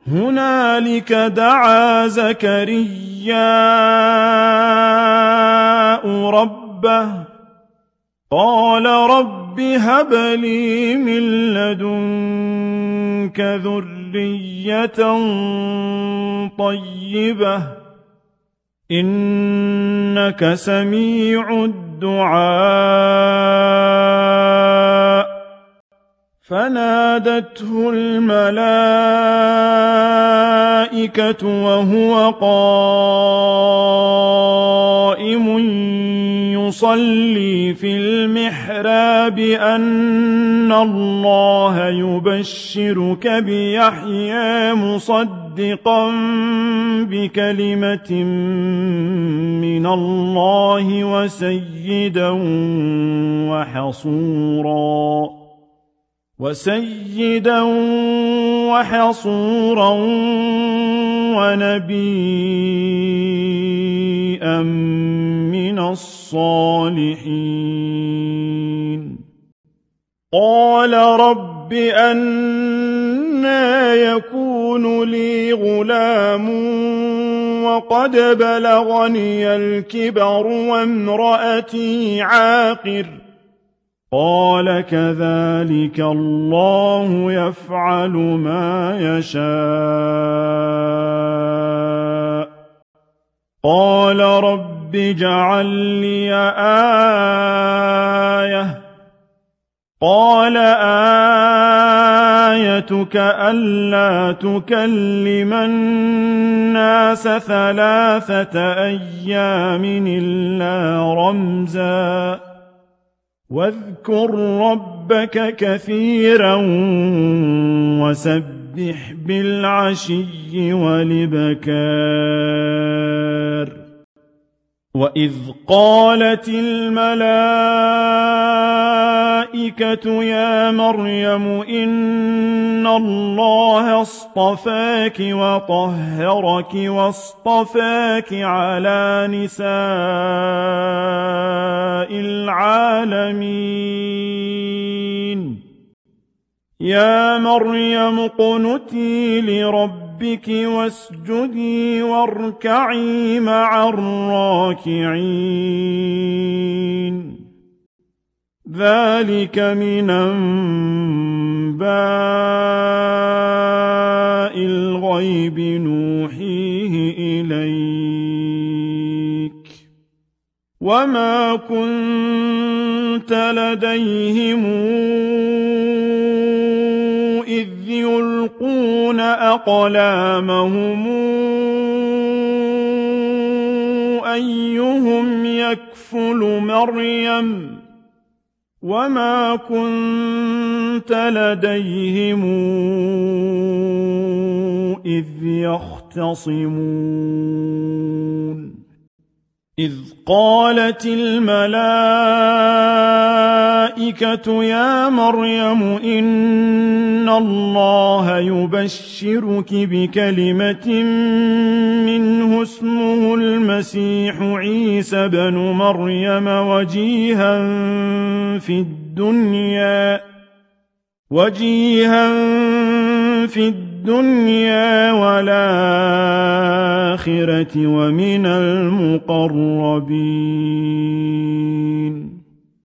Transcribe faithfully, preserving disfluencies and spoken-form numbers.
هنالك دعا زكرياء ربه قال رب هب لي من لدنك ذرية طيبة إنك سميع الدعاء فنادته الملائكة وهو قائم يصلي في المحراب أن الله يبشرك بيحيى مصدقا بكلمة من الله وسيدا وحصورا وسيدا وحصورا ونبيا من الصالحين قال رب أنى يكون لي غلام وقد بلغني الكبر وامرأتي عاقر قال كذلك الله يفعل ما يشاء قال رب اجعل لي آية قال آيتك ألا تكلم الناس ثلاثة أيام إلا رمزا واذكر ربك كثيرا وسبح بالعشي والإبكار وإذ قالت الملائكة يا مريم إن الله اصطفاك وطهرك واصطفاك على نساء العالمين يا مريم اقنتي لربك واسجدي واركعي مع الراكعين ذلك من أنباء الغيب نوحيه إليك وما كنت لديهم إذ يلقون أقلامهم أيهم يكفل مريم وما كنت لديهم إذ يختصمون إذ قالت الملائكة يا مريم إن الله يبشرك بكلمة منه اسمه المسيح عيسى بن مريم وجيها في الدنيا وجيها في الدنيا والآخرة ومن المقربين